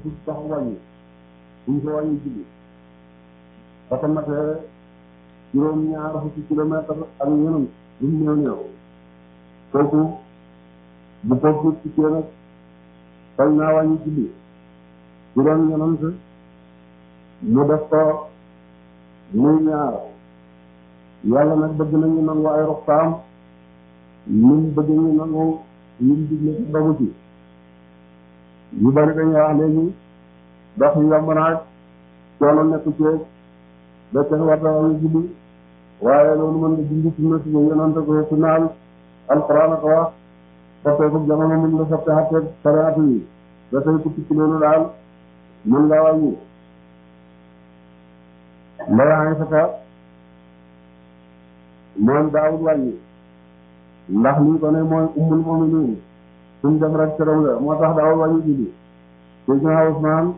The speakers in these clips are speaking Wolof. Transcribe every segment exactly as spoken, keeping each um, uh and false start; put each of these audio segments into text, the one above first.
pour tax wàññi buñ ko wàññi julli ba ko matee juróom ñaar fukki kilomètre ak ñeneen lu mu néew néew kooku bu ko ci kii nag sañ naa wàññi julli bu doon ñeneen mu def ko muy ñaar yàlla nag bëgg nañu nangu ay ruxsaam ñun bëgg ñu nangu ñun digle ci dogu ci ñu bari dañuy wax léegi dox yi yomb naag coono nekk ci ba kenn war na wàññi julli waaye loolu mën nga dindi ci métti ba yonante ko ci naan alxuraan ko wax soppeeku jamono mën nga soppe xatteeg sariatu yi ba tey ku tukki loolu daal mën nga wàññi ndayaxañ saka moom daawul wàññi ndax lii ko ne mooy ummul mu'minin suñ def rek këram la moo tax daawul wàññi julli Seydina Usmaan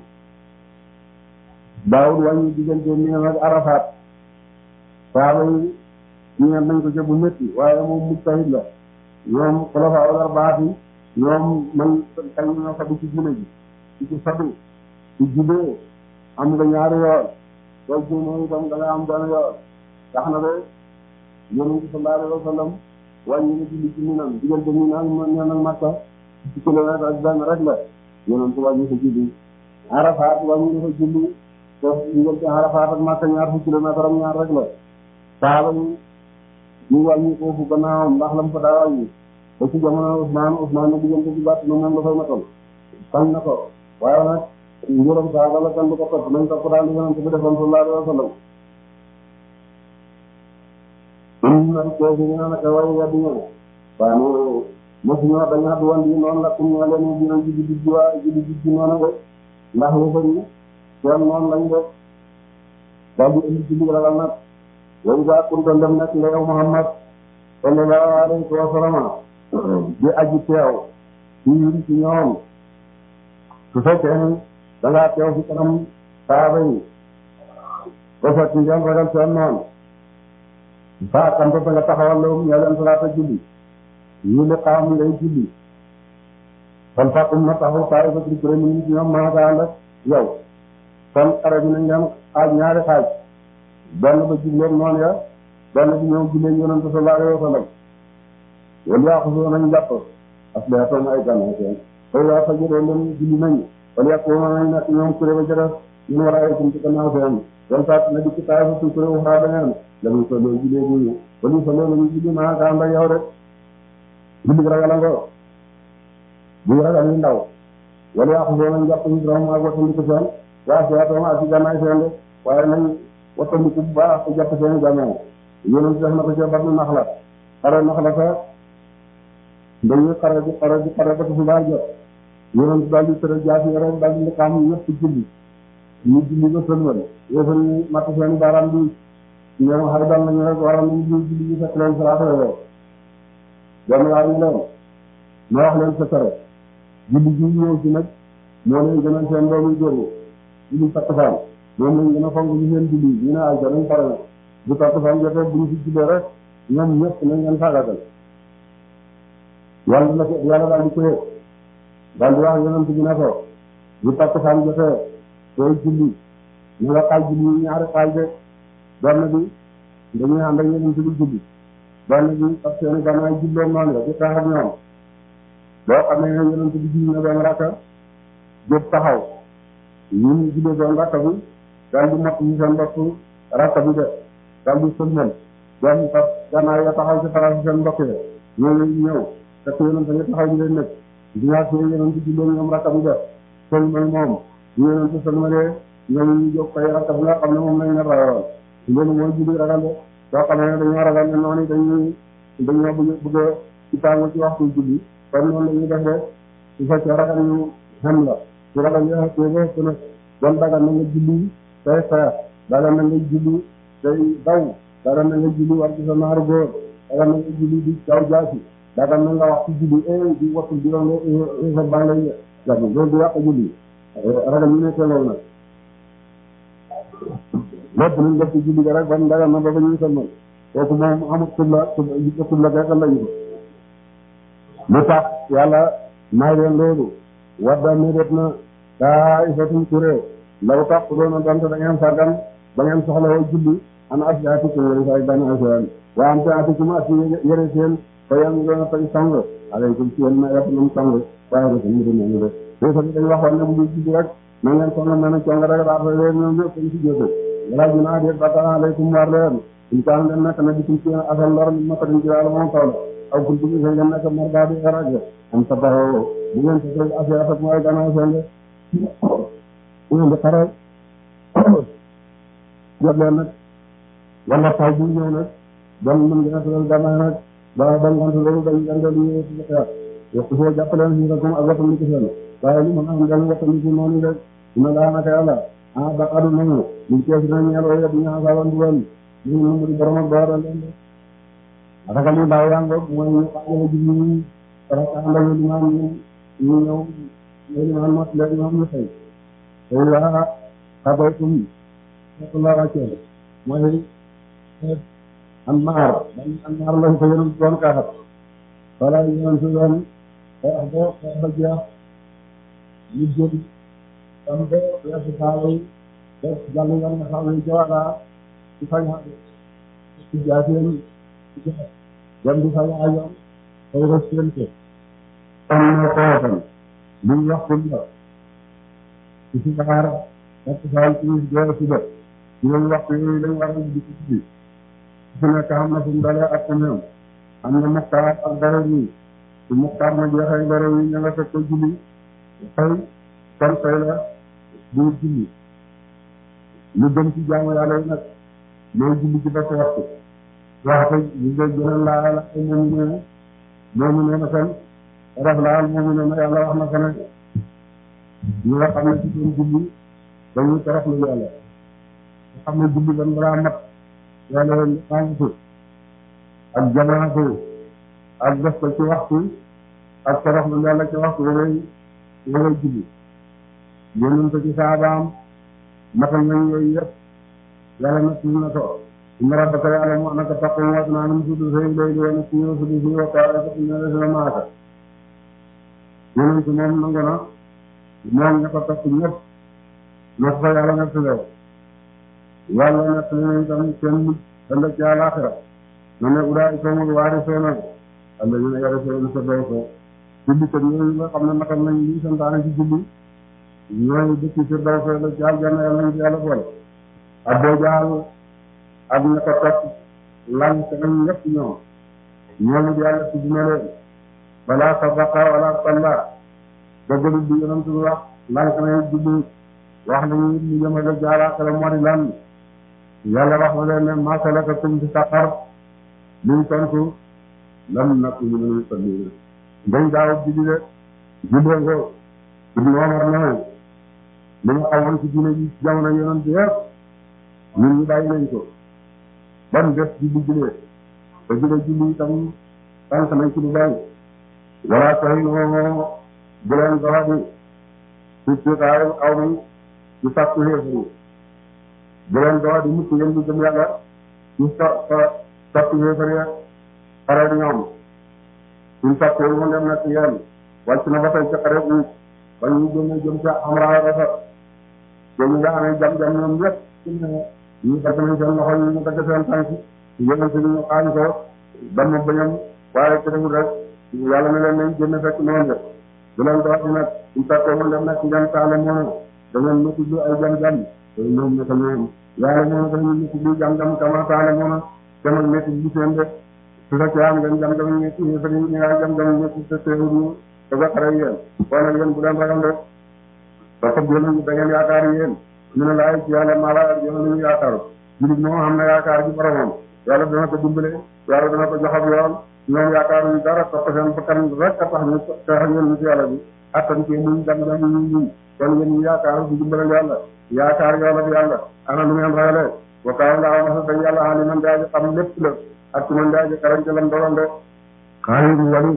daawul wàññi diggante mi ak Arafat saaba yi ñeent nañ ko ca bu métti waaye moom mujtahid la ñoom xulafaa ul arbaat yi ñoom man kañ ñoo sabu ci julli ji ci ci sabu ci jullee am nga ñaari yoon soo juumoo itam da nga am benn yoon tax na ba Yonent bi sallallahu alayhi wa sallam wàññi na julli ci Minan diggante Minan ñeen nag Makka ci kilomètre ak benn rek la Yonent bi wàññi ko julli Arafat wàññi na ko julli te diggante Arafat ak Makka ñaar fu kilomètre am ñaar rek la saaba yi ñu wàññi foofu gannaawam ndax lam fa daa wàññi ba ci jamono Usmaan Usmaan na diggante bi gàtt na moom la fay matal sañ na ko waaye nag njëram saaba la kan du ko topp nañ topp daal di Yonent bi defoon sallallahu alayhi wa sallam am na kooku ñu naan ak way weddi ñëw waaye moom mosu ñoo dañaa du wan di noonu la comme ñoo leen dina jigi di jiwaa jigi di ji noonu rek ndax lu bëri seen noonu lañ def daal di indi ci ndigal la nag way daa kunta dem nekk nga yow Muhammad sallallahu alayhi wa sallam di aji teew ci yiri ci ñoom su fekkee ni da ngaa teew fi kanam saaba yi ba fekk ngeen ragal seen noonu ba kam ba nga taxawal loolu ñoo leen salaata julli ñu le xaam ngay julli kon fàkkum na taxaw saa ba tri kuréel ñu ci ñoom maa nga ànd ak yow kon xare bi nañ leen xaaj ñaari xaaj benn ba jubleen noonu ya benn bi ñoom jullee Yonent sallallahu alayhi wa sallam wala yaaxuso nañ jàpp aslihatum ay gànnaay seen koy waa fa jëlee leen julli nañ wala yàquma nañ nekk ñoom kuré ba jëdef ñun war a ay tum ci gannaaw seen kon saat na di ci taay fa tu kuré waxaa beneen lañu fa loolu jullee bu ñu wala fa loolu ñu julli maa nga ànd ak yow rek julli ragal nga bu ragal ñu ndaw wala yaaxuso nañ jàpp ñu rom ak wattandiku seen waa aslihatum ak ci gànnaay seen de waaye nañ wattandiku bu baax te jàpp seen gànnaay Yonent def na ko ca Badru Naxla xare Naxla fa dañuy xare di xare di xare ba ko subaar jot Yonent daal di tëral jaasi rek daal di liqaam ñëpp julli ñu julli ba sëlmal yéefar yi matt seen baaraam bi ñoom xare dal nañu rek waral nañu julli julli ñu fekk leen salaata yooyu benn waar yi leen ma wax leen sa tere julli ji ñëw ci nag moo leen gënal seen doomu góor julli takkusaan moom lañ gën a fonk ñu seen julli ñu ne ay janañ pare na bu takkusaan jotee bu ñu fi jullee rek ñoom ñëpp nañ leen faagatal yàlla la ko yàlla daal di ko yëg daal di wax Yonent bi ne ko bu takkusaan jotee sooy julli ñu nga xaaj julli ñaari xaaj de benn bi dañuy ànd ak Yonent bi julli benn bi parce que seen gànnaay julloon noonu la di xeex ak ñoom boo xam ne Yonent bi julli na benn rakka jóg taxaw ñun jullee doon rakka bi daal di mott ñu seen bopp rakka bi de daal di sëlmal benn parce que gànnaay ya taxaw ci faral seen mbokk yi ñooñu ñëw te Yonent nga taxaw ñu leen nekk dinaa see Yonent bi jullee ñoom rakka bi de sëlmal moom ñu Yonent sëlmalee ñoom ñu jóg koy rakka bi nga xam ne moom lañ la rayoon loolu mooy julli ragal de soo xam ne dañoo ragal ne noonu dañuy dañoo bëgg bëgg a ci tàng ci waxtu julli kon noonu la ñuy def de su fekkee ragal ñu xam la su ragal ñu xëppee su ne bon dagal na nga julli tey xeex dagal na nga julli tey daw dagal na nga julli war ci sa naaru góor dagal na nga julli di daw jaasi dagal na nga wax ci julli eh di wattu di doon sa baa ngay jàpp loolu du yàq julli ragal ñu ne teelool nag lépp luñ def ci julli ga rek ban dagal na ba ba ñuy sëlmal kooku moom amul xibla xibla gàkkal lañu ko lu tax yàlla may leen loolu wadda mi def na daa ifatum kuré law tax doona donte da ngeen sàggan ba ngeen soxla woo julli an asiatikum wari say ban asian wa am taatikum ati yëre seen fa yam doona tañ sang alaykum ci yéen na yàpp nam sang waaye dafa mu dina ñu de léegi bi dañu waxoon ne bu ñu julli rek na ngeen soxla mel ne cong rek daa fa leen ñoom ñëpp dañ ci jóge wala junaa déet bata alaykum war leen in kaan leen nekk na bitum ci asal lor mi matarin ci yàlla moom taw la aw kuntu bi ngeen nekk marda bi xaraje am tabaxoo bu ngeen tëjee asiat ak mooy gannaaw seen de bu ngeen di xare jot leen nag wala taw bi ñëw nag bon mën ngeen a tëral gannaaw nag ba ba ngant loolu dañ jàngal ñu ñëw ci xeex waxtu foo jàppaleen si rakom ak watam ci seen waaye li mën a am dal watam ci noonu rek dina laa naka yàlla ah ba adu nañu ñu kees na ñeel way di ñaa sawan duwan ñu ñu mu di borom ak doora leen de ataka mu daaw yaa ngoog mooy ñu xaajale ji ñu rek àndal li maam ñu ñu ñëw li maam mot leen ñoom ñu xëy tey waa xabaytum la wàccee mooy an maar an maar lañ ko yéen doon kaaxat wala yéen su doon xeex bo xeex ba jeex ñu jël am bo weesu saaba yi def jàll yoon nga saaba yi jawadaa ci faña ci jaaseen ci joxe dem di faña ayoon tey rek seen ko am na xootan luñ wax ko la ci si baxaar nekk saal ci joxe si def ñooñu waxtu yooyu lañ war a di ci ci su nekk am na fu mu dalee ak fu mu yem am na muxtaar ak dara yi su muxtaar ma jeexee dara yi ña nga fekk ko julli xëy kon xëy la du julli lu gën ci jaamu yàlla yi nag mooy julli ci bés waxtu waxtu ñu koy gënal laa la moomu nee moomu nee na kon raf laal moomu nee na yàlla wax na ko ne ñi nga xam ne ci seen julli dañuy toroxlu yàlla xam ne julli ban balaa mat yàlla leen xaamatu ak jamaatu ak def ko ci waxtu ak toroxlu yàlla ci waxtu wala wala julli yónent ci saabaam matal nañ yooyu yëpp yàlla nag ñu na ko inna rabbaka ya'lamu annaka taqumu adnaa min thuluthay layli wa nisfahu wa thuluthahu wa ta'ifatun mina allaziina ma'aka yónent moom nangu na moom ña ko topp ñëpp na ko yàlla nga tëlee yàlla nekk nañu tam seen mujj ëllëg ci àllaaxira na ne ulaa'ika humul waarisuuna allaziina yarisuuna al-firdawsa jullikat yooyu nga xam ne matal nañ li santaane ci julli ñooy dëkk firdawsa la ci aljanna yàlla nañ ci yàlla boole Abu Jahl ak ña ko topp lan te nañ ñëpp ñoom ñooñu di yàlla tudd na leen balaa sadaqa wala salla dëggalu bi yonent bi wax lan te nañ julli wax nañu ñu jëmale ci àllaaxira moo di lan yàlla wax na leen ne maa salakakum fi saqar liñ tontu lam nakku minal musalliin dañ daaw julli de jullee ko Ibnu Umar ne li nga xamoon ci diine ji jamono yonent bi yëpp ñun ñu bàyyi nañ ko ban def julli jullee te jullee julli itam tànk nañ ci lu bari wala tahinu bu leen doxati ci sitaayu aw mi ci sàkku xéefari bu leen doxati mukk yéen di gëm yàlla ci sa sa sàkku xéefari xare ñoom suñ sàkku mu dem na ci yéen wàcc na ba tey ci xare bu ba ñu génne jëm ca Amra Rafat te ñu nga amee jam-jam ñoom ñëpp su ne ñu dagg nañ seen loxo yi ñu dagg seen tànk yonent bi ñu xaañ ko damm bañam waaye terewul rek yàlla na leen nañ génne fekk noonu de bu leen dox di nag suñ sàkkoo mu dem nag ci ngeen taale moom da ngeen métti lu ay jam-jam te ñoom ñëpp ñoom yàlla moom dañuy métti lu jam-jam kama taale moom demal métti lu seen de su fekkee am ngeen jam-jam métti ñu fekk ñu nga jam-jam métti te teewul ñu te ba xare yéen kon nag yéen bu leen ragal rek parce que yéen da ngeen yaakaar yéen ñu ne laay ci yàlla maa la yéen ñu yaakaaru jullit moom xam na yaakaar ci boromam yàlla dana ko dimbale yàlla dana ko jox ab yoon ñoom yaakaar ñu dara topp seen bakkan rek a tax ñu tax ñeen ñu ci yàlla bi attan ci muñ jam jam ñu muñ kon yéen ñu yaakaar ci dimbale yàlla yaakaar yàlla bi yàlla ana lu ngeen ragalee wa kaana laahu na sa dañ yàlla xam ne man daa ji xam lépp la ak ci man daa ji xarañ ci lam doon de Xaalid Walid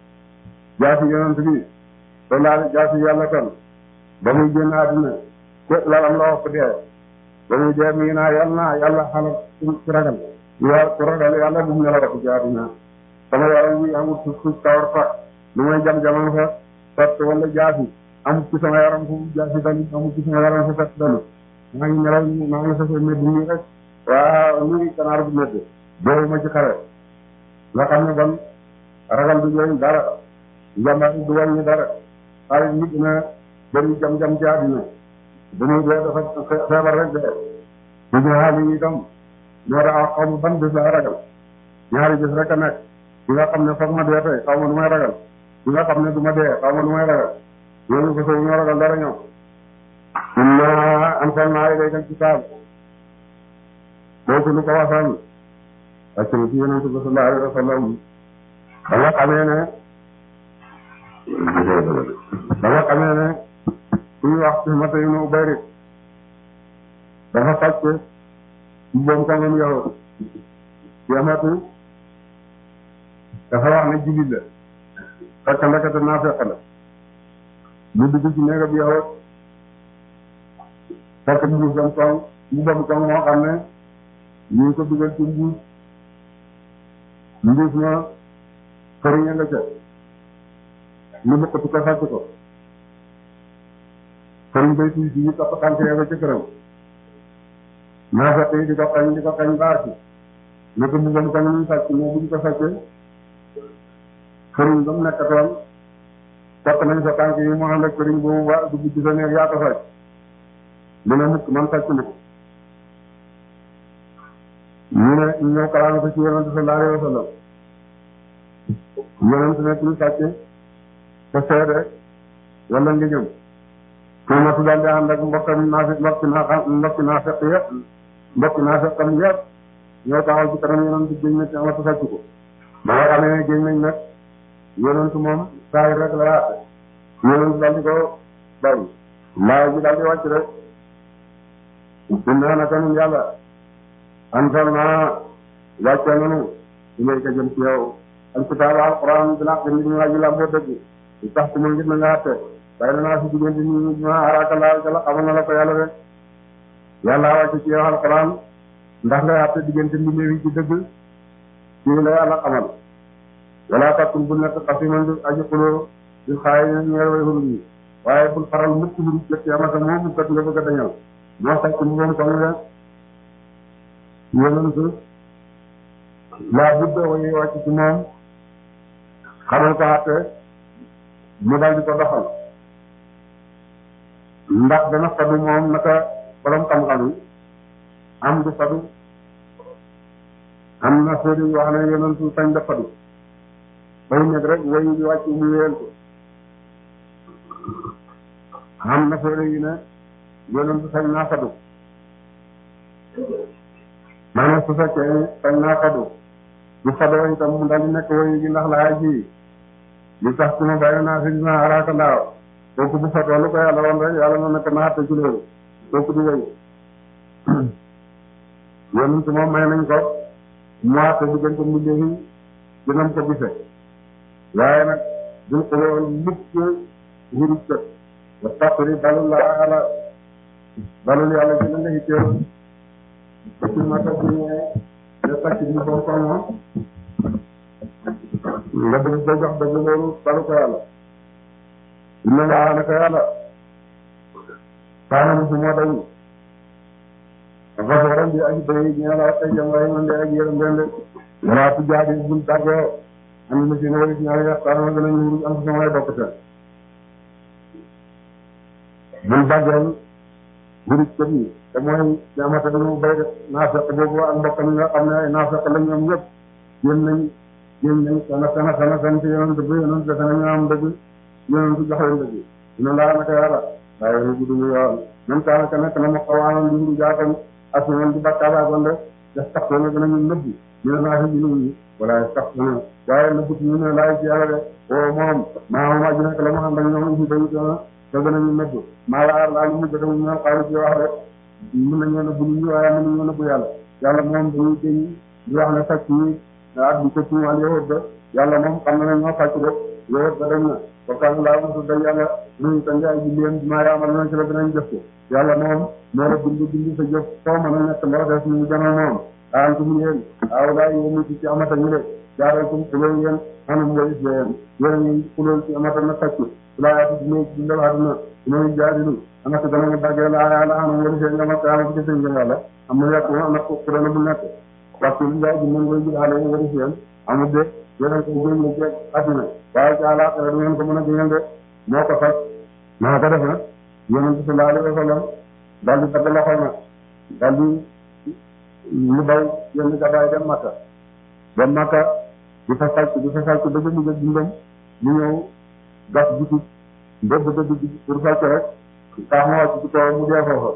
jaasi yonent bi ba laal jaasi yàlla kon ba muy génn àdduna ko lalam la wax ko dee ba muy dee mi ngi naa yàlla naa yàlla xalal ku ragal yow ku ragal yàlla bu mu ne la wax ci àdduna sama yaram bi amul suuf suuf kawar fa lu may jam-jamam fa sott wala jaasi amul ci sama yaram fu jaasi dalu amul ci sama yaram fu fett dalu maa ngi nelaw maa ngi sasee medd nii rek waaw nii ganaar bu medd boobu ma ci xare nga xam ne bon ragal du jëriñ dara njàmbaar du wàññi dara xaalis nit dina bëri jam-jam ci àddina dañuy dee dafa feebar rek de bu ñu xaali yi itam ñoo daa xaw ma ban bés laa ragal ñaari bés rek a nekk bi nga xam ne foog ma dee tey xaw ma nu may ragal bi nga xam ne du ma dee xaw ma nu may ragal ñooñu ko soow ñoo ragal dara ñoom inna anzalnaa ilaykal kitaab kooku lu ko wasal ak ci yonent bi sallallahu alayhi wa sallam ba nga xamee ne ba nga xamee ne suñu wax ci mata yu nu bayrit dafa sàcc ci boom kongam yow yamatu dafa wax ne jullit la fekk ndekete naa fekk la mu dugg ci néega bi yow fekk mbuus bam kong mu bam kong moo xam ne ñu ngi ko dugal ci mbuus mbuus ma fariña nga ca ñu bëkkati ko sàcc ko fariñ bay tuuti ci ñu topp tànk ba ca këram naa fekk yi di ko xañ di ko xañ baasi ne ko mbugam kong ñu sàcc moo buñ ko sàccee fariñ ba mu nekkatoon topp nañ sa tànk yi mu ànd ak fariñ boobu waa dugg ci sa néeg yaa ko sàcc mu ne mukk man sàcc na ko ñu ne ñëw kalaame ko ci yonente sallallahu alayhi wa sallam yonente ne kuñ sàcce te seede wala nga ñëm tuumatu daal di ànd ak mbokkam naa fi mbokki naa xam mbokki naa fekk yëpp mbokki naa fekkam yëpp ñoo taxaw ci kanam yonente géñ na ci amatu sàcc ko ba nga xamee ne géñ nañ nag yonente moom saa yi rek la yaate yonente daal di ko bàyyi laay ji daal di wàcc rek inna naka nun yàlla anzalnaa wàcce nanu ilayka jëm ci yow alkitaaba alquran bil haqqi nit ñu aji lamboo dëgg di tax ku ma ngir na nga àtte bay na naa si diggante ñu ñu ma araaka laa ca la xamal na la ko yàlla de yàlla wàcce ci yow alquran ndax nga àtte diggante mbindeef yi ci dëgg ci la yàlla xamal wala takun bu nekk xasiman di aji xuloo di xaay ñeer way xulul yi waaye bul faral mukk lu jëkk yamata moom mu kat nga bëgg a dañal moo sàcc mu moom comme nga yonent laa budda way wàcc ci moom xamal ko àtte mu dal di ko doxal ndax dana fadu moom naka borom xam-xam yi am du fadu am na seede yu wax ne yonent sañ da fadu bay nekk rek way di wàcc mu wéyal ko am na seede yu ne yonent sañ naa fadu maanaam su fekkee sañ naa fadu bu fadoo itam mu daal di nekk woyu gi ndax laa ji li tax su ma bàyyi naa si dina araaka ndaaw kooku bu fadoo lu ko yàlla woon rek yàlla na nekk naate ci loolu kooku du woyu yonent moom may nañ ko mu àtte diggante mbindeef yi dinam ko gise waaye nag dul xuloo mukk wuruj kët wa taqri balul la ala balul yàlla ci la nga xitteew ci mata bi ñëwee de sàcc bi boo ko moom nga bëgg ko jox dëgg loolu balu ko yàlla inna laa naka yàlla kaana mu si moo dañ xafooran bi aji bay ñeela tay jam way man de ak yërëm bende wala tu jaabi bul tàggoo am na si ne walis ñaari yaxtaan ma gën a ñuuru am sa may bokk seen bul tàggoo wuruj kët yi te mooy jamata ñu bay def naafeq boobu ak mbokk mi nga xam ne ay naafeq la ñoom ñëpp génn nañ génn nañ sana sana sana sant yonent bi yonent defe na ñu am dëgg yonent jox leen dëgg dina laa naka yàlla waaye ñu gudd ñu yoon même temps que nekk na ma xawaanoon di ndu jaatan ak ñoom di bakkaaba gonde def tax na gën a ñu nëbbu ñu ne naa fi ñu ñu wala tax na waaye nëbbu ñu ne laay ci yàlla de o moom maa moom aji nekk la mu xam ak ñoom ñu bayu doona te gën a ñu nëbbu maa la aar laa ñu mujj dem ñoo xaaru ci wax rek mën nañoo nëbbu nit ñi waaye mën nañoo nëbbu yàlla yàlla moom dañuy génn di wax ne sàcc yi ak di ko tuumal yowut ba yàlla moom xam na ne ñoo sàcc de yowut ba dañ na wakkaan laa mosu da yàlla nuñu ta njaay ji leen maa yaamal nañ ci la dinañ jëf ko yàlla moom moo la bind bind sa jëf soo mën a nekk loo def ñu jano moom aantum yéen aw laa yomu ci ci amata ñu de jaaree ci xuloo yéen anam nga gis leen yéen a ngi xuloo ci amata na sàcc laa yaati dina dundal àdduna dina jaadilu ana ko dana nga daggee laa yàlla anam nga gisee nga ma kaama ci sëñ yàlla am na yàq am na ko dana bu nekk parce que li nga ji mën nga gis xale nga gis leen amul de yéen a ko gën ñu ci àdduna waaye ci àllaaxira du ngeen ko mën a gënal de moo ko fas naa ko def nag yonent bi sallallahu alayhi wa sallam daal di dagg loxo na daal di lu bay yenn gàddaay dem Makka dem Makka di fa sàcc di fa sàcc ba jënd jënd dundam ñu ñëw gas bitig ndëbb dëbb bi pour sàcc rek tax ma wàcc ci kaw mu dee foofa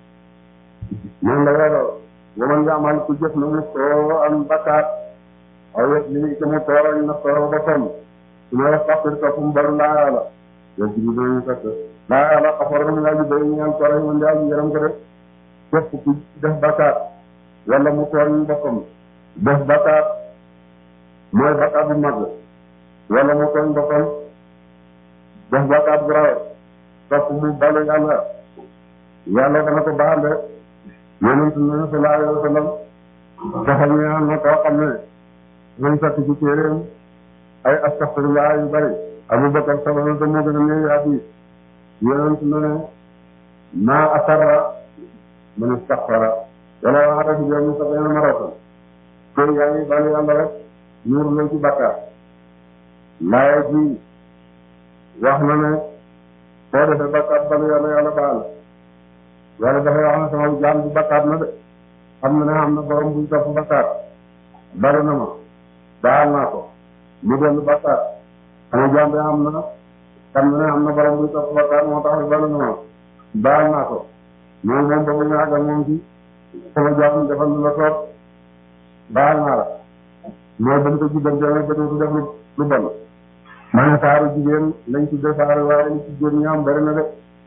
man la weeroo waman yaamal ku jëf na mu soo am bakkaat aw yet li ci mu tooñ na soo ba sonn su ma waxtaxtir ka fu mu baru laa yàlla yow ci bi dinañu fekk laa yàlla xafor mu ngaa ji day ñaan koray man daa ji yaram ko de képp ku def bakkaat wala mu tooñ boppam def bakkaat mooy bakkaat bu mag wala mu tooñ boppam def bakkaat bu rawe topp mu balu yàlla yàlla dana ko baal de yonent na sallallahu alayhi wa sallam dafa ñaan na koo xam ne dañ fekk ci téeréem ay astaghfirullah yu bari Abubakar sabana te moo gën a néew hadiis yonent na ne maa asarra man istaghfara wala waxata si joomi sab'ina maratan koy yaa ngi balu yàlla rek nuur loo ci bakkaar laaya ji wax na ne soo defee bakkaat balu yàlla yàlla baal yàlla dafay wax ne sama jaam bi bakkaat na de xam na ne am na borom buy topp bakkaat bari na ma baal naa ko mu dellu bakkaat sama jaam bi am na xam na ne am na borom buy topp bakkaat moo tax bari na ma baal naa ko moom moom boobu ñu àggal moom ci sama jaam defal lu la soob baal naa la mooy dañ ko jubal jame ba dootu def lu lu bon ma ne saaru jigéen lañ ci def saaru waaye li ci góor ñaam bari na de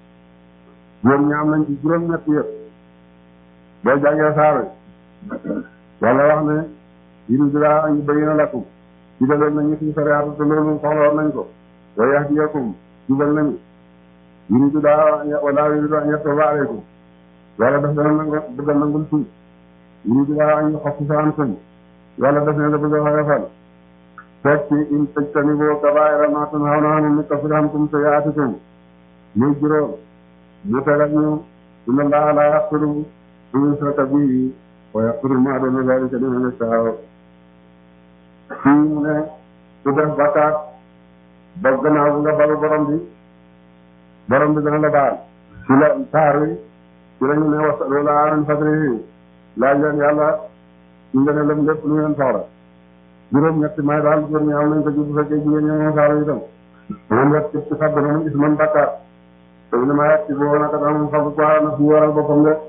góor ñaam nañ ci juróom ñett yëpp boo jàngee saaru wala wax ne yuridu laahu an yubayyina lakum jubaloon nañu ci sariyaatu te loolu soxla nañ ko wa yahdiyakum jubal nañu yuridu laahu wala yuridu an yatuuba alaykum wala daf dana nangu bëgg a nangul tuub yuridu laahu an yuxaffisa ankum wala daf ne la bëgg a xoyofal fekk in tajtanibu kabaa'ira maa tunhawna anhu nukaffir ankum sayyi'aatikum muy juróom mu tegal ñu inna Allaha laa yaghfiru an yushraka bihi wa yaghfiru maa duuna zaalika liman yashaa fii mu ne ku def bakkaat ba gannaaw bi nga balu borom bi borom bi dana la baal ci la saar wi ci la ñu ne wasalu Llaaha min fadlihi laaj leen yàlla ñu nga ne lam lépp lu ngeen soxla juróom ñetti may daal góor ñi am nañ ko ci bu fekkee jigéen ñi moom saar wi itam moom wet ci fàdd na mu gis man bakkaat te ne ma yàgg ci boobu nag dama xam ko na fi waral boppam de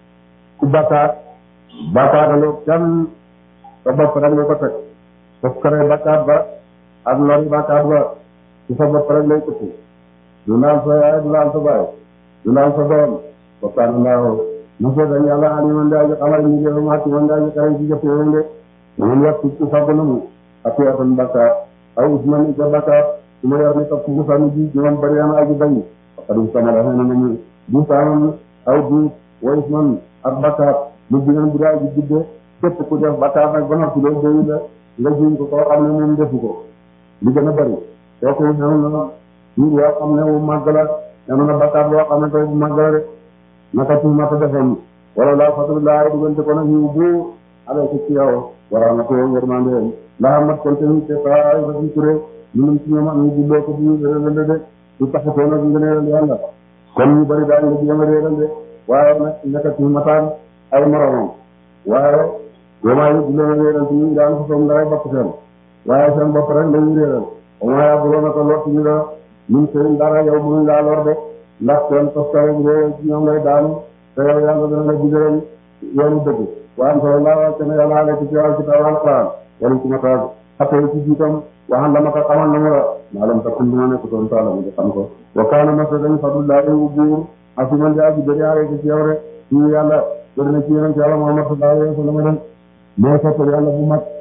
ku bakkaat bakkaataloo kenn sa bopp rek nga ko teg daf ko rey bakkaat ba ak lori bakkaat ba ci sa bopp rek lay këpp du laal sa yaay du laal sa baay du laal sa doom bakkaat laaw na ko dañ yàlla aliman daa ji xamal ñu jëfe ma ci man daa ji xaray ci jëfe yoon de moom yàgg ci fàdd na mu ak yatan bakkaat aw usman ita bakkaat su ma yor ni topp bu sànni ji ñoom bari na aji bañ xadim sama dafa na nañu du saaman aw duut wa usman ak bakkaat lu bineen bu daa ji gudde képp ku def bakkaat nag ba noppi loolu doyu la nga jiñ ko koo xam ne moom defu ko li gën a bëri kooku xenu na jiw yoo xam ne wu màgg la xenu na bakkaat boo xam ne koy bu màgg la de naka tuumata defoon wala laa fadlullaahi diggante ko nag yiw bu alayka ci yow waraa na ko yërmande ndax mat kon tamit te taay ba ci kuré ñu ngi ci ñoom am ñu julloo ko bi réerale de du taxatoo nag ngëneelal yàlla kon ñu bëri daañ la jéem a réeral de waaye nag naka tuumataan ay moromam waaye yomaa yi julloo na réeral ci ñu daan ko soom ndaray bopp seen waaye seen bopp rek lañuy réeral oma yaa buloo na ko lott ñu la ñun seen dara yow mënuñ laa lor de ndax seen toskare réeral ci ñoom lay daanu te yow yàlla dana la digal yoonu dëgg waan solo laa wàcce na yàlla aleyka ci wàll kitaab alquran wala ci mataag xattee ci jiitam waxan la ma ko xamal na mu la maa lam takun duma nekk toon taala mu xam ko wa kaana masa dañ fadlullaahi wu buur asiman di aji bëri aleyka ci yow rek ñu yàlla bëri na ci yonent yàlla Muhammad sallallahu alayhi wa sallam dem moo soppal yàlla bu mag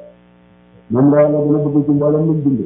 moom la yàlla gën a bëgg ci mboolem lu bind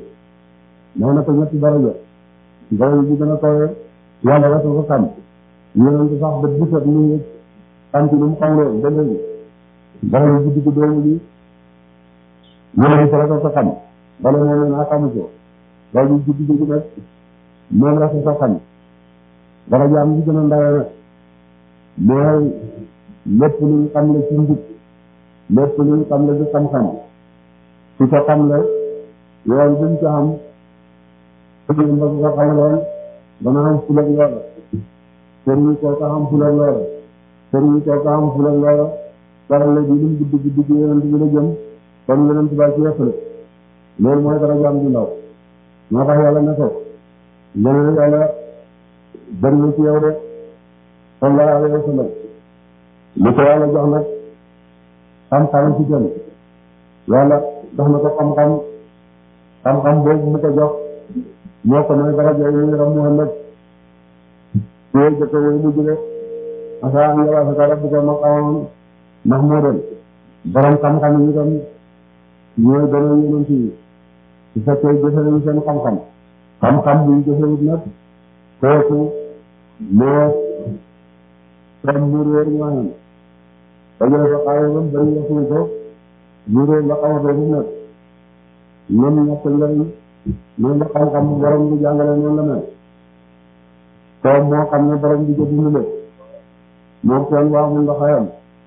moo na ko ñetti daraja daraja bi gën a kawe yàlla rek ko xam yonent sax bët bu set ñu ngi xam ci lu mu xam loolu ba léegi daraja bi digg doomu bi yéen a ko ko xam bala moo naa xamu ko loolu ñu guddi gi nag moom la ko ko xam dara jaam gi gën a ndawe nag mooy lépp lu ñu xam la ci njub lépp lu ñu xam la ci xam-xam su ko xam la yoon buñ ko xam sëriñ ba ko xamaloon dana xam fulag loola sëriñ koo ko xam fulag loola sëriñ koo ko xam fulag loola dara la di lum guddi guddi gi yonent bi la jëm kon yonent ba ci yëppale loolu mooy dara jaam di ndaw moo tax yàlla ne ko leneen yàlla bëri na ci yow de sallallahu alayhi wa sallam li ko yàlla jox nag xam-xam ci gën yàlla jox na ko xam-xam xam-xam boobu mu ko jox moo ko may dara jooy ñu ram Muhammad yooyu jëkk yooyu mu jóge asa an yabasaka rabbuka maqaman mahmudan borom xam-xam yi itam ñooy gën a yonent yi su fekkee jëfe nañu seen xam-xam xam-xam buñ jëfewut nag kooku moo comme mu réer ñooñam dajale ko xaaye bam bari yasuñ ko mu réer la xamatoo fu nekk noonu ñàkk njëriñ noonu la xam-xam borom bi jàngale noonu la mel toom moo xam ne borom bi jëndi lépp moom kenn waamul nga xayam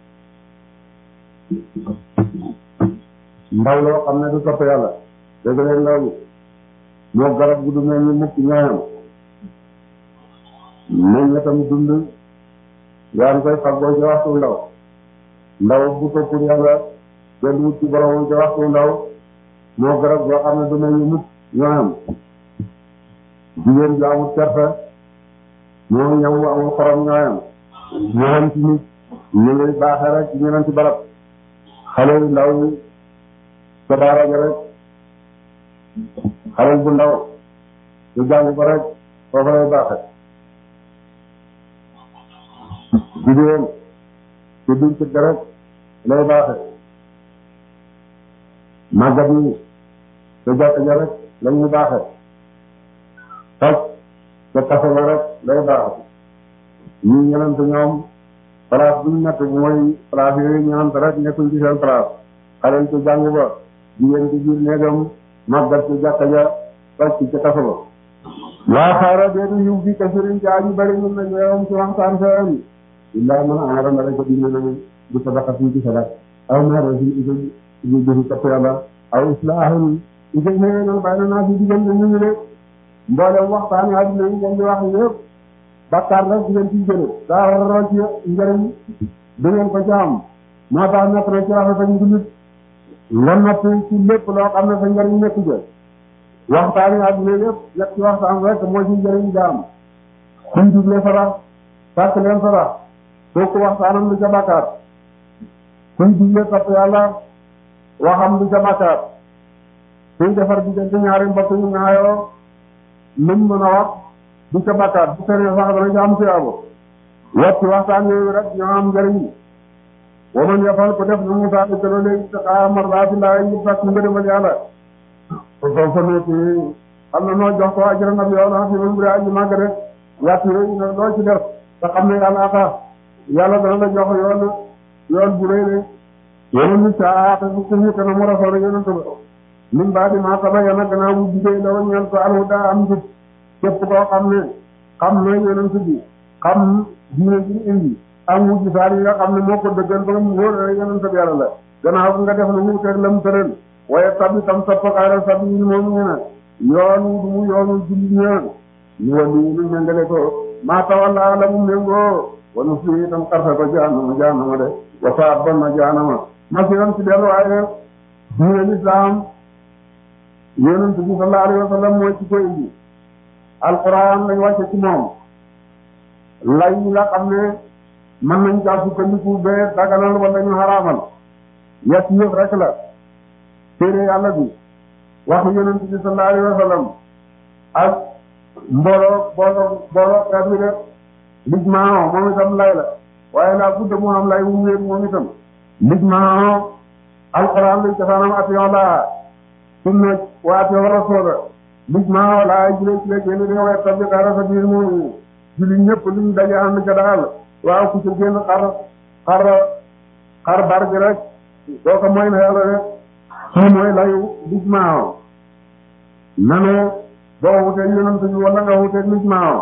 ndaw loo xam ne du topp yàlla dégg leen loolu moo garab gu du mel ni mukk ñooyam nañ la tam dund yaa ngi koy faggoo ci waxtu ndaw ndaw bu toppul yàlla kenn wut ci borom ci waxtu ndaw moo garab goo xam ne du mel ni mukk ñooyam jigéen ju amul kersa ñoo ñaw amul xorom ñooyam ñooyam ci nit ñu ngi baaxee rek ñu leen ci barab xale yu ndaw yi sa daara ja rek xale bu ndaw ñu jàng ko rek foofu lay baaxe jigéen ci biir ci rek lay baaxe màggat yi sa jàkk ja rek la ñuy baaxe toj ca kaso la rek lay baaxe ñu ñenante ñoom place bu ñu nekk bu mooy place yooyu ñenante rek nekkuñ ci seen place xale ci jàng ba jigéen ci biir néegam màggat ci jàkk ja toj ci ca kaso ba laa xaara deedu yiw bi kasirin ci aji bari mun nañ weewam ci waxtaan seen illaa man aara na rek dina na bu sadaka fi ci sadaka aw maaro fi iko ñu jëfi topp yàlla aw islaahin iko xëyénal bay na naa fi diggante ñu ngi de mboolem waxtaan yi àddina yi ngeen di wax yëpp bakkaar rek di ngeen ciy jële daa war a ci njëriñ da ngeen ko ci am moo tax nekk na ci rafet ak njulit nga noppi ci lépp loo xam ne sa njëriñ nekk jë waxtaan yi àddina yëpp nekk ci waxtaan rek moo ci njëriñ jaam kuñ digle sarax sàkk leen sarax kooku waxtaanam lu ca bakkaar kuñ digle topp yàlla waxam lu ca bakkaar kuñ defar diggante ñaari mbokk ñu ñaayoo luñ mën a wax du ca bakkaar bu fekkee sax dana ca am siyaabo wat ci waxtaan yooyu rek ñoo am njëriñ wa man yafal ko def na mu saa ko léegi sa xaar mardaati laa yi fekk nga demal yàlla ko ko fa nekk xam na noo jox ko ajran ab yoon fi mu buri aji màgg rek yàtt yooyu ne loo ci def te xam ne yàlla tax yàlla dana la jox yoon yoon bu rëy de yoonu nit saa te bu ko ñu kana mu rasoon yonent ba min baa di maa tabayyana gannaaw bu jigéen la woon ñaan ko alhuda am njub képp koo xam ne xam na yonent bi xam diine ji indi ak mujj saar yi nga xam ne moo ko dëggal ba mu wóor na yonent bi yàlla la gannaaw bu nga def lu mu teg la mu tëral waaye tabi tam topp xayra sabi yi moom ñu ne yoonu du mu yoonu julli ñaan ñu wali lu méngale ko maa tawalla la mu méngoo wanu fi itam xarfe ko jaanama jaanama de wa saat ban na jaanama masiram ci dellu waaye diine lislaam yonent bi sallallahu alayhi wa sallam mooy ci ko indi alquran lañ wàcce ci moom lay yi nga xam ne mën nañ caa sukkandiku bee daganal wala ñu xaraamal yett yëpp rek la téere yàlla bi waxu yonent bi sallallahu alayhi wa sallam ak mbooloo booloo booloo xeet wi de lijmaa moom itam lay la waaye laa budda mu am lay wu wéer moom itam lijmaa alquran luy cosaanam atiyon laa sunna wa atiyon rasoola lijmaa laa jule ci la génn di nga way tabbi xaara sa biir moom julli ñëpp luñ daje ànd ca daal waaw ku ci génn xar xar xar bar gi rek doo ko mooy na yàlla rek kii mooy layu lijmaaw na ne boo wuteeg yonent bi wala nga wuteeg lijmaaw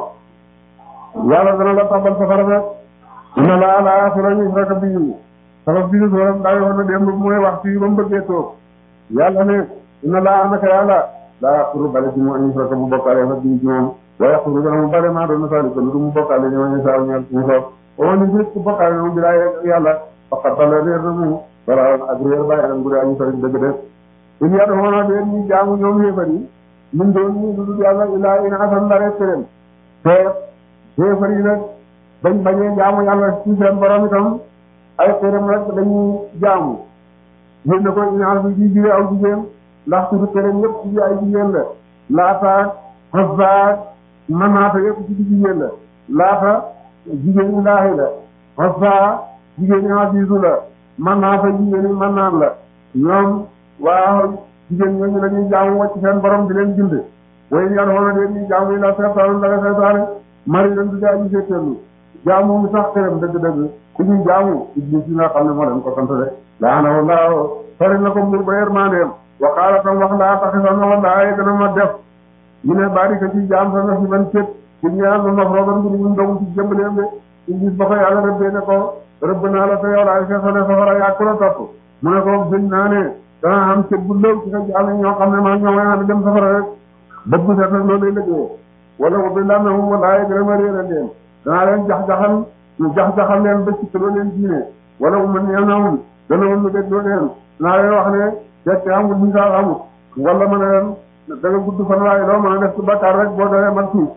yàlla dana la tabal safara rek inna laa laa yaghfiru an yushraka bihi sabab bi ñu sooram daa yoon na démb mooy wax fii ba mu bëggee toog yàlla ne inna laa naka yàlla laa yaghfiru bale ci mu an yushraka bu bokkaale fa bii ci moom wa yaghfiru dana mu bale maa doon saalika lu mu bokkaale ñoo ñu saa ñeel suñu soob o ni nit ku bokkaale moom bi laa yàlla faqat dala réer na mu wala ak réer bàyyi nam gudee añu sori dëgg def in yàlla xoona deen ñi jaamu ñoom yéefar yi ñun doon ñi dudul yàlla ilaa in asan ndare këréem te yéefar yi nag bañ bañee jaamu yàlla ci seen borom itam ay këréem rek dañuy jaamu yéen na ko inaar bi di jure aw jigéen ndax suñu këréem yëpp ci ay jigéen la laata xosbaat manaata yëpp ci di jigéen la laata jigéen ñi laahi la xosbaa jigéen ñi hadiisu la manaata jigéen ñi mannaan la ñoom waaw jigéen ñooñu la ñuy jaamu wacc seen borom di leen bind way yàlla xoona deen ñuy jaamu yi la seetaan dara seetaane mari leen du daa ñu seeteelu jaamu mi sax këram dëgg-dëgg ku ñuy jaamu iblis yi nga xam ne moo leen ko sant de laanahu laahu sori na ko mbur ba yërmandeem wa qaala tam wax laa taxisan na wallaahi dana ma def ñu ne bari ka ci jaam sa na si ban cét ci ñaan lu naf rogan bu ñu ndogu ci jëmbaleem de iblis ba ko yàlla rëbbee ne ko rëbb naa la te yow laay feesale safara yaa ku la topp mu ne ko gën naa ne dana am cët bu lëw ci sa jàll ñoo xam ne maa ñoo may ànd dem safara rek bët bu set nag loolu lay liggéey wala ko bi lam na hum wallaahi dana ma réeral leen danaa leen jax-jaxal ñu jax-jaxal leen ba ci loo leen diine wala mu mën ñeen na hum dana woon lu dég loo leen naa leen wax ne fekk amul misaal amul wala ma ne leen da nga gudd fan waaye loo mën a def ci bakkaar rek boo doyee man fii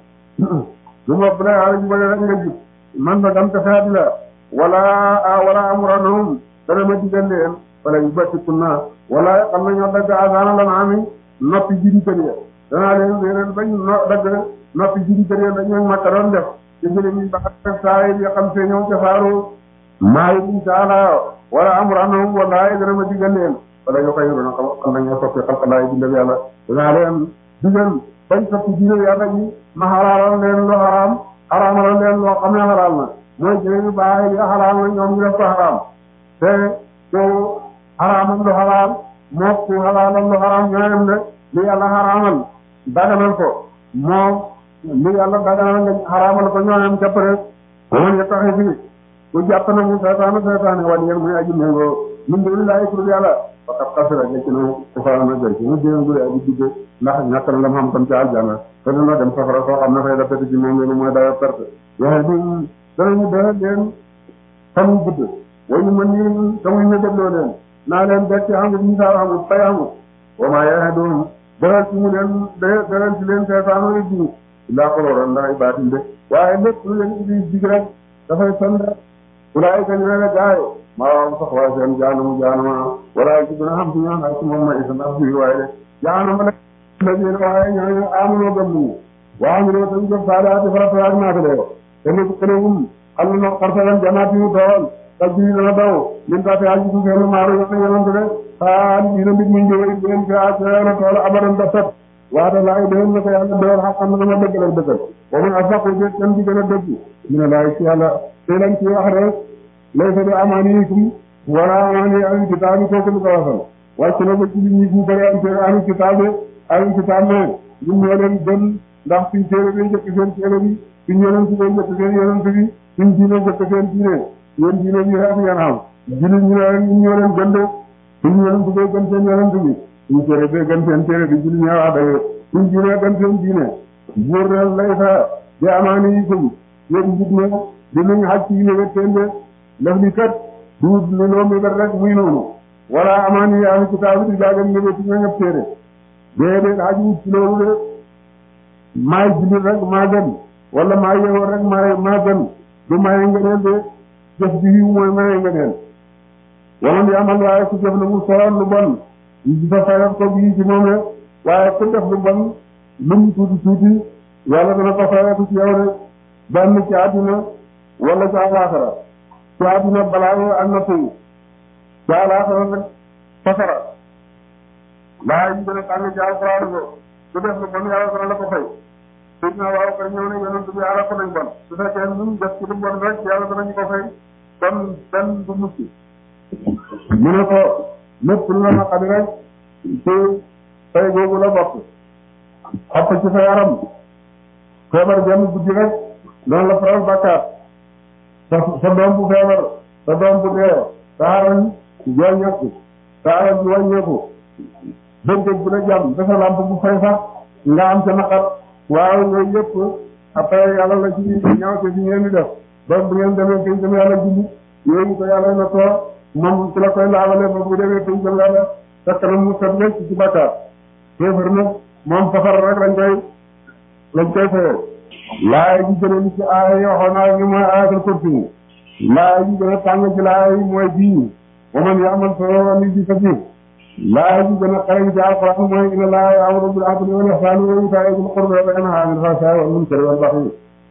lu ma bu lay aala ji bale rek nga jib man fa dam te feet la wala wala amuranahum dana ma digal leen wala yu battikun naa wala xam na ñoo dagg asaana la na ami noppi jidi kër ya danaa leen leen bañ no dagg noppi jidi kër ya dañu makka doon def ci jële ñi ba def saa yi xam see ñëw ca saaru maayi insha Allah wala amuranahum wala dana ma digal leen wala ñu koy yoroon xam nañ ñoo soppi xalqalaay bindal yàlla danaa leen digal bañ soppi diine yàlla ñi ma xaraaral leen lu xaraam xaraamal leen loo xam ne xaraam na mooy jëlee yu baax yi xaraam na ñoom ñu def ko xaraam te ku xaraamal lu xaraam moo ku xalaalal lu xaraam ñoo yem de li yàlla xaraamal daganal ko moom li yàlla daganal nga xaraamal ko ñoo yem képp rek moom ya taxi fii ku jàpp na mu seetaanu seetaane wala yéen muy aji méngoo min dooni laay kurul yàlla faqat xasira nekk na safara na gay mu déen gure aji dugge ndax ñàkk na la mu xam kon ci aljana te dana dem safara soo xam ne fay dafeti ci moom loolu mooy dayo perte waxe di danañu dee leen xamu gudd wañu mën ni tamuy ñu dégloo leen naa leen dekk amul misaal amul fay amul wamaa yaxe doon dalal ci mu leen dalal ci leen seetaanu iblis illaa xolooran ndax ay baatin de waaye lépp lu leen iblis dig rek dafay sonn rek ulaay ka ñu ne la gaay maa waam sax waaye seen jaanamu jaanama wala ci gën a xam si ñoom ak ci moom ma isa ndax fii waaye de jaanama nag leen waaye ñooñu amunoo gëm ñu waa ñu ne tañ jëf saadaati farata ak naata de te ne kënewum xam na xarsalan janaat yu tool taj ji dana daw min taate aji su feenu maaru yona yonante de xaa dina mbit muñ jëwe it leen fi a seena tool abadan da sat waata laay déen na ko yàlla door xaqan na dama dëggal ak dëggal wa man asaqu jét kan di gën a dëgg mi ne laay ci yàlla te lañ ci wax rek laysa bi amaaniikum wala amaani ahli kitaabi kooku lu ko wasal wàcc na ba ci li ñi fu bëri am seen ahli kitaabi ahli kitaab ne ñun ñoo leen gën ndax suñ téere bi njëkk seen téere bi suñ yonent bi njëkk seen yonent bi suñ diine njëkk seen diine yéen diine ñu rek ngeen xam jullit ñu ne ñun ñoo leen gën de suñ yonent bi gën seen yonent bi suñ téere bi gën seen téere bi jullit ñee wax dëgg suñ diine gën seen diine buur ne laysa bi amaaniikum yéen njit ne dinañ xaj ci yéwét seen de daf li kat duut ne loo mi rek muy noonu wala amaani ahli kitaab di jaagan ñëwee ci ñoo ñëpp téere déedéet xaj wut ci loolu de maay jullit rek maa gën wala maa yeewoo rek maa maa gën du maye ngëneel de jëf bi yiw mooy maye ngëneel wala di amal waaye ku jëf na mu soroon lu bon di fa fayal ko bii ci moom rek waaye ku def lu bon lu mu tuuti tuuti yàlla dana ko fayal ci yow de benn ci àdduna wala ci àllaaxira ci àdduna balaa ak natt yi ci àllaaxira nag safara laa yi gën a tàng ci alxuraan ko ku def lu bon yàlla dana la ko fay su ñu waaw kay ñëw ne yonent bi arab nañ bon su fekkee ñun def ci lu bon rek yàlla danañu ko fay kon benn du mucc mu ne ko lépp lu la naqari rek ci tey googu la bokk xopp ci sa yaram feebar benn guddi rek noonu la faral bàkkaar sa sa doom bu feebar sa doom bu dee sa xaral wàññeeku sa xaral ji wàññeeku bëccëg bu la jàmm dafa lamp bu fay sax nga am ca naqar waaw yooyu yëpp après yàlla la ci ñaaw te fi ngeen di def ba bu ngeen demee kay dem yàlla julli yooyu ko yàlla na too moom ci la koy laabale ba bu demee kay dem yàlla fekk na mu set wecc ci bàkkaar kéefar nag moom safara rek lañ koy lañ koy fayee laay ji gën a li ci aaya yi waxoon naa ni mooy aayatul kursi laay ji gën a tàng ci laay mooy bii wa man ya'mal sawa'an yujzi bihi laay ji gën a xarañ ci alquran mooy inna Allaha ya'muru bil 'adli wal ihsani wa ita'i dhil qurba wa yanha 'anil fahsha'i wal munkari wal baghi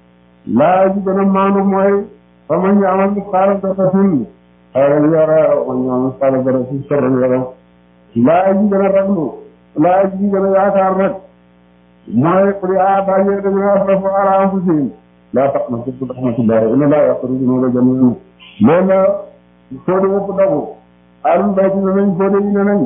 laay ji gën a maandu mooy fa man ya'mal mithqala dharratin xayran yara wa man ya'mal mithqala dharratin sharran yara laay ji gën a raglu laay ji gën a yaakaar rek mooy qul yaa ibadiya alladhina asrafu ala anfusihim laa taqnatu min rahmatillahi inna Allaha yaghfiru dhunuba jamii'an loolu la soo de wëpp dagu alul bayti ne nañ soo de yi ne nañ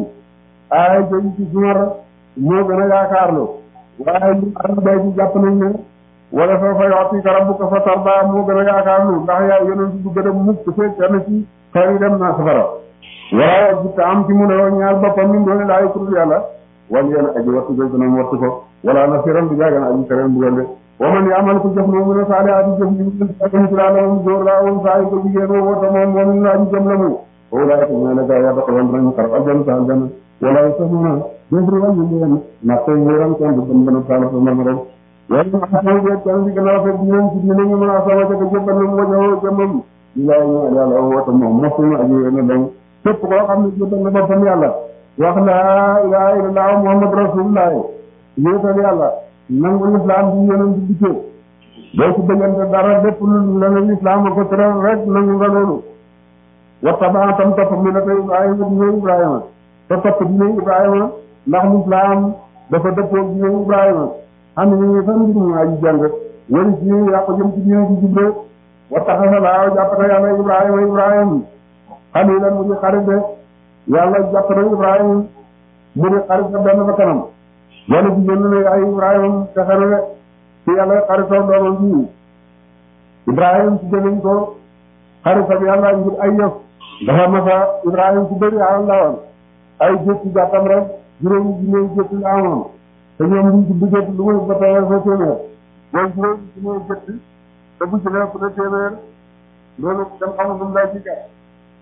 aay jëñ ci sumar moo gën a yaakaarlu waaye ñu alul bayti jàpp nañ ne wala sawfa yu'tika rabbuka fatardaa moo gën a yaakaarlu ndax yaa yonent du gën a mukk fekk kenn ci xeer yi dem naa safara waaye jitta am ci mu ne ñaar boppam min doone laa yukru yàlla wala yéen aji wattu koy gën a wattu ko wala nasiran du jaagan aji tereen bu gande wa man ya'mal ku jëf moom mu ne saalihaati jëf yi ci laa la moom góor laa woon saa yi ko jigéen woo wota moom moom la aji jëm la mu walaay ko ñoo ne gaa yaa doxaloon dinañu xarab aljanna sa aljanna walaay sax mu ne jëfri wàññi leen ndax tey wóoram kenn du dem gën a saala fa mar rek waaye ma xam ne kenn di gën a rafet dinañ ci dina ñu mën a sama ca jëbbal na mu wajoo jëmmam li laa ñu yàlla wota moom mosuma aji wéena daw képp koo xam ne jëbbal na boppam yàlla wax laa ilaaha illallaah muhammad rasulullah yéetal yàlla nangu lislaam bi yonent bi dikkee doo ci bëggante dara lépp lu la ne lislaam a ko tëral rek nangu nga loolu wattabaa tam topp millata ibrahima dine ibrahima te topp dine ibrahima ndax lislaam dafa dëppoo dine ibrahima xam ne ñu fan ngir mu aji jàng wari ci yàqu jëm ci dine ci juble wattaxasa laaw jàppata yàlla ibrahima ibrahima xalilan mu di xarit de yàlla jàpp na Ibrahima mu di xarit sa benn ba kanam yàlla ci jënd ne ay Ibrahima te xare ci yàlla xaritoo doomam bii Ibrahima ci jëliñ ko xaritam yàlla ngir ay yëf dafa masa Ibrahima ci bëri alal la woon ay jëtti jàttam rek juróomi junne jëtti la amoon te ñoom liñ ci duggee lu muy ba tawee sa téeméer booy juróomi junne jëtti te bu ci nekk na téeméer loolu dem xamul lu mu lay ci gat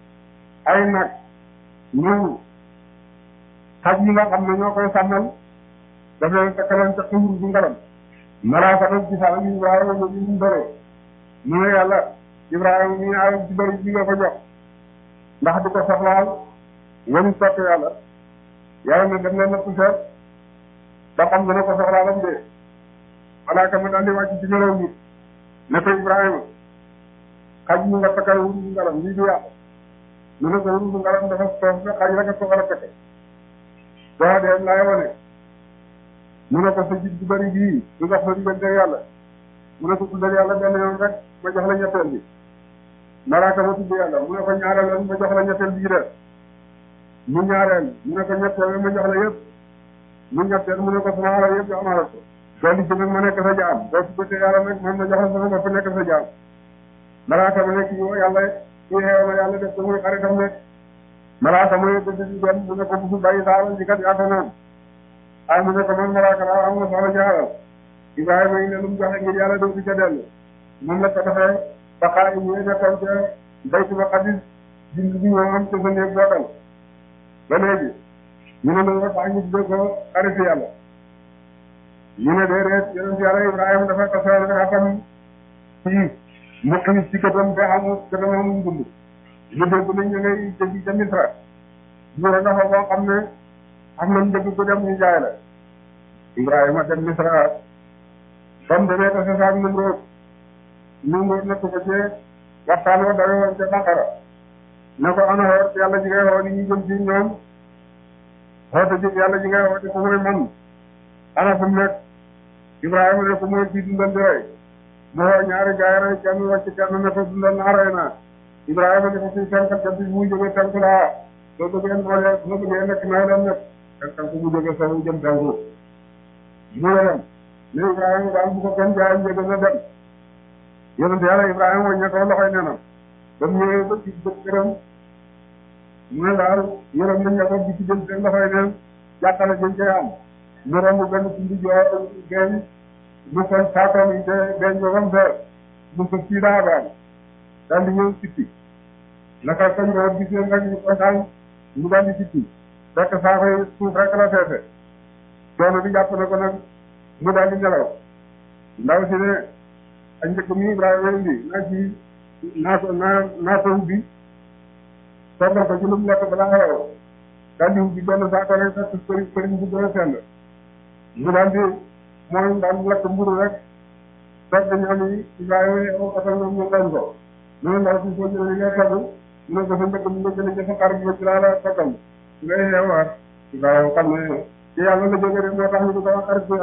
ay nag ñooñu xaj yi nga xam ne ñoo koy sàmmal daf leen takkaleen ca xumur bu ngaram malaaka nag ci sàll yi Ibrahima ñu ñu bëree mu ne yàlla Ibrahima ñu ay ci bëri bi nga ko jox ndax di ko soxlaal wañu topp yàlla yàlla ne daf leen na poussé ba xam nga ne ko soxlaalam de malaaka ma daal di wàcc ci melaw nit ne ko Ibrahima xaj yi nga takkal wur bu ngaram lii du yàqu mu ne ko wur bu ngaram dafa toog nga xaj rek a soxla kete boo dee laay wane mu ne ko sa jib bu bëri bii du dox sa diggante yàlla mu ne ko tuddal yàlla benn yoon rek ma jox la ñetteel bi malaaka ma tudd yàlla mu ne ko ñaareel yoon ma jox la ñetteel bii de mu ñaareel mu ne ko ñetteel ma jox la yëpp mu ñetteel mu ne ko sama alal yëpp jox naa la ko dooli ci nag ma nekk sa jaam doo ci bëtte yàlla nag moom ma jox la sama bopp nekk sa jaam malaaka ma nekk yow yàlla kii xeew na yàlla def ko muy xaritam ne malaaka ma yëpp di dem mu ne ko bu fi bàyyi sa alal ji kat yaa ko naan ay mu ne ko man malaaka laa am nga soxla ci alal Ibrahima yi ne lu mu joxe ngir yàlla doo ci ca dellu moom la ko defee ba xaar yi ñëwee nekkoon ca baytu ba xadis jind bi ñoo am ca sa néeg bokkal ba léegi ñu ne loolu tax ñu tuddee ko xaritu yàlla ñu ne déedéet yonent yàlla Ibrahima dafa tasoon atam ci mu xiis ci këtam te amul këtam amul dund ñu dégg nañ ñu ngay jëgi ca Misra ñu ne dafa boo xam ne am nañ dëgg ko dem ñu jaay la Ibrahima dem Misra ba mu demee tase saak Numrood Numrood nekk ko ci waxtaan wa dawe woon ca Baqara ne ko ana xoot yàlla ji ngay xool yi ñu jëm ci ñoom xoote ji yàlla ji ngay xoote ku muy man ana fu mu nekk Ibrahima ne ko mooy kii dundal di rey mu xoo ñaari gaay rey kenn wàcc kenn ne ko dundal naa rey naa Ibrahima ne ko fii tenkat kat bi muy jógee tenk laa soo bëggee noolee soo bëggee nekk naa leen nekk fekk ko mu jóge soowu jëm penku mu ne dem ne Ibrahima daal bu ko kenn jaay njëg na dem yonent yàlla Ibrahima wañ ne ko loxoy ne na ba mu ñëwee ba ci bët këram mu ne daal yërëm nañ ko bi ci jëm seen loxoy neen jàppale jën cay am mu romb benn sundi joo geeñ mu sol saakoom yi te geeñ ba bam feer mu ko sii daabaan daal di ñëw sippi naka kañ ko gis leen rek ñu kontaan mu daal di sippi fekk saako yi suuf rek la feese coono bi jàpp na ko nag mu daal di nelaw ndaw si ne ak njëkk mi Ibrahima indi naa ci naa ko naa naa ko ubbi toggal ko ci lu mu lekk balaa xew daal di ubbi benn saako rek fekk përiñ përiñ bu gën a sell mu daal di mooy daal di lekk mburu rek togg ñam yi Ibrahima yow atal ñoom ñu leen ko mu ne ndaw si soo jëlee li ngay togg mu ne ko sa njëkk mi nga jëlee sa xar bi ci laa la toggal ngay xewaat Ibrahima xam ne ci yàlla la jógee rek moo tax ñu di ko wax xarit